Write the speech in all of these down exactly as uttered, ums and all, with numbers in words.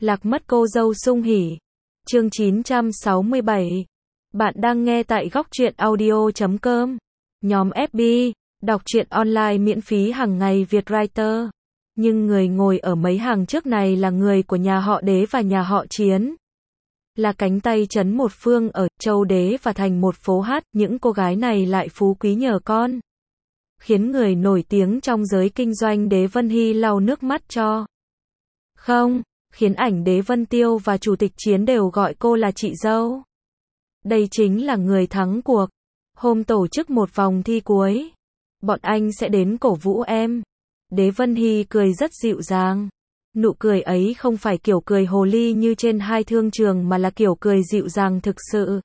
Lạc mất cô dâu sung hỉ. Chương chín trăm sáu mươi bảy. Bạn đang nghe tại góc truyện audio chấm com. Nhóm ép bê, đọc truyện online miễn phí hàng ngày Việt Writer. Nhưng người ngồi ở mấy hàng trước này là người của nhà họ Đế và nhà họ Chiến. Là cánh tay trấn một phương ở Châu Đế và thành một phố hát, những cô gái này lại phú quý nhờ con. Khiến người nổi tiếng trong giới kinh doanh Đế Vân Hy lau nước mắt cho. Không, khiến ảnh Đế Vân Tiêu và Chủ tịch Chiến đều gọi cô là chị dâu. Đây chính là người thắng cuộc. Hôm tổ chức một vòng thi cuối, bọn anh sẽ đến cổ vũ em. Đế Vân Hy cười rất dịu dàng. Nụ cười ấy không phải kiểu cười hồ ly như trên hai thương trường mà là kiểu cười dịu dàng thực sự.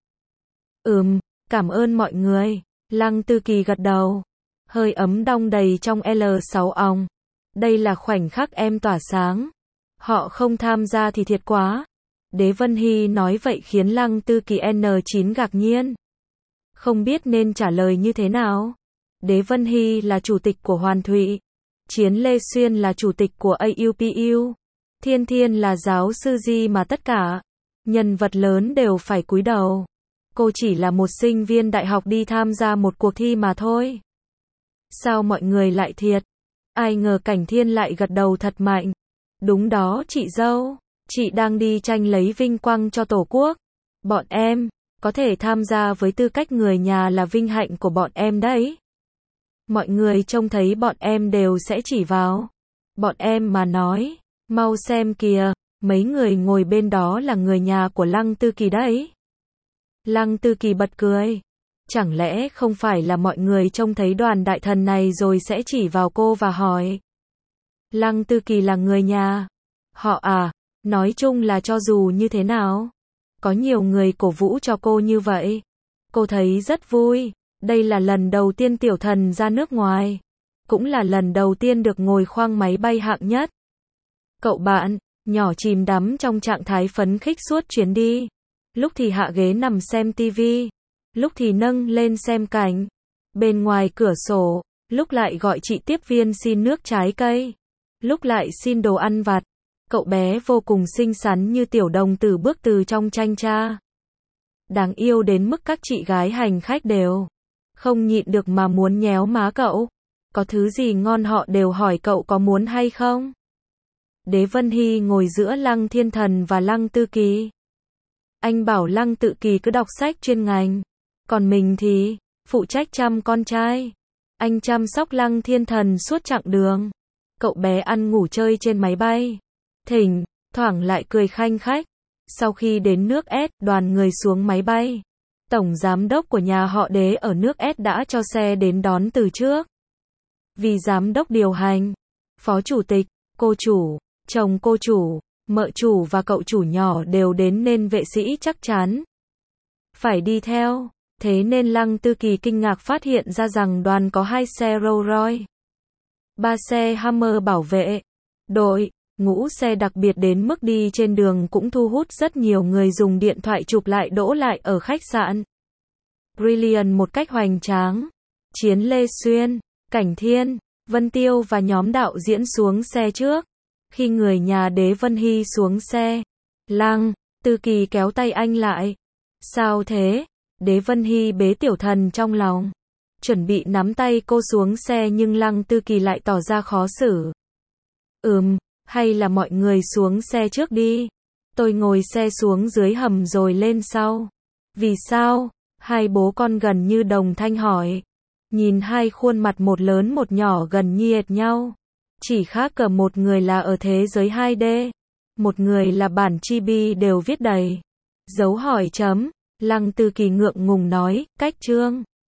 Ừm, cảm ơn mọi người. Lăng Tư Kỳ gật đầu. Hơi ấm đong đầy trong L sáu òng. Đây là khoảnh khắc em tỏa sáng. Họ không tham gia thì thiệt quá. Đế Vân Hy nói vậy khiến Lăng Tư Kỳ N chín ngạc nhiên. Không biết nên trả lời như thế nào. Đế Vân Hy là chủ tịch của Hoàn Thụy. Chiến Lê Xuyên là chủ tịch của a u pê u. Thiên Thiên là giáo sư gì mà tất cả nhân vật lớn đều phải cúi đầu. Cô chỉ là một sinh viên đại học đi tham gia một cuộc thi mà thôi. Sao mọi người lại thiệt? Ai ngờ Cảnh Thiên lại gật đầu thật mạnh. Đúng đó chị dâu, chị đang đi tranh lấy vinh quang cho Tổ quốc. Bọn em, có thể tham gia với tư cách người nhà là vinh hạnh của bọn em đấy. Mọi người trông thấy bọn em đều sẽ chỉ vào. Bọn em mà nói, mau xem kìa, mấy người ngồi bên đó là người nhà của Lăng Tư Kỳ đấy. Lăng Tư Kỳ bật cười. Chẳng lẽ không phải là mọi người trông thấy đoàn đại thần này rồi sẽ chỉ vào cô và hỏi. Lăng Tư Kỳ là người nhà. Họ à, nói chung là cho dù như thế nào. Có nhiều người cổ vũ cho cô như vậy. Cô thấy rất vui. Đây là lần đầu tiên tiểu thần ra nước ngoài. Cũng là lần đầu tiên được ngồi khoang máy bay hạng nhất. Cậu bạn, nhỏ chìm đắm trong trạng thái phấn khích suốt chuyến đi. Lúc thì hạ ghế nằm xem tivi. Lúc thì nâng lên xem cảnh. Bên ngoài cửa sổ, lúc lại gọi chị tiếp viên xin nước trái cây. Lúc lại xin đồ ăn vặt. Cậu bé vô cùng xinh xắn như tiểu đồng tử bước từ trong tranh cha. Đáng yêu đến mức các chị gái hành khách đều không nhịn được mà muốn nhéo má cậu. Có thứ gì ngon họ đều hỏi cậu có muốn hay không. Đế Vân Hy ngồi giữa Lăng Thiên Thần và Lăng Tư Kỳ. Anh bảo Lăng Tự Kỳ cứ đọc sách chuyên ngành. Còn mình thì phụ trách chăm con trai. Anh chăm sóc Lăng Thiên Thần suốt chặng đường. Cậu bé ăn ngủ chơi trên máy bay. Thỉnh thoảng lại cười khanh khách. Sau khi đến nước S, đoàn người xuống máy bay. Tổng giám đốc của nhà họ Đế ở nước S đã cho xe đến đón từ trước. Vì giám đốc điều hành, phó chủ tịch, cô chủ, chồng cô chủ, mợ chủ và cậu chủ nhỏ đều đến nên vệ sĩ chắc chắn phải đi theo. Thế nên Lăng Tư Kỳ kinh ngạc phát hiện ra rằng đoàn có hai xe Rolls Royce, ba xe Hummer bảo vệ đội, ngũ xe đặc biệt đến mức đi trên đường cũng thu hút rất nhiều người dùng điện thoại chụp lại đỗ lại ở khách sạn Brilliant một cách hoành tráng. Chiến Lê Xuyên, Cảnh Thiên, Vân Tiêu và nhóm đạo diễn xuống xe trước. Khi người nhà Đế Vân Hy xuống xe, Lăng Tư Kỳ kéo tay anh lại. Sao thế? Đế Vân Hy bế tiểu thần trong lòng, chuẩn bị nắm tay cô xuống xe nhưng Lăng Tư Kỳ lại tỏ ra khó xử. Ừm, hay là mọi người xuống xe trước đi. Tôi ngồi xe xuống dưới hầm rồi lên sau. Vì sao? Hai bố con gần như đồng thanh hỏi. Nhìn hai khuôn mặt một lớn một nhỏ gần như hệt nhau. Chỉ khác ở một người là ở thế giới hai D. Một người là bản chibi đều viết đầy dấu hỏi chấm. Lăng Tư Kỳ ngượng ngùng nói, cách chương.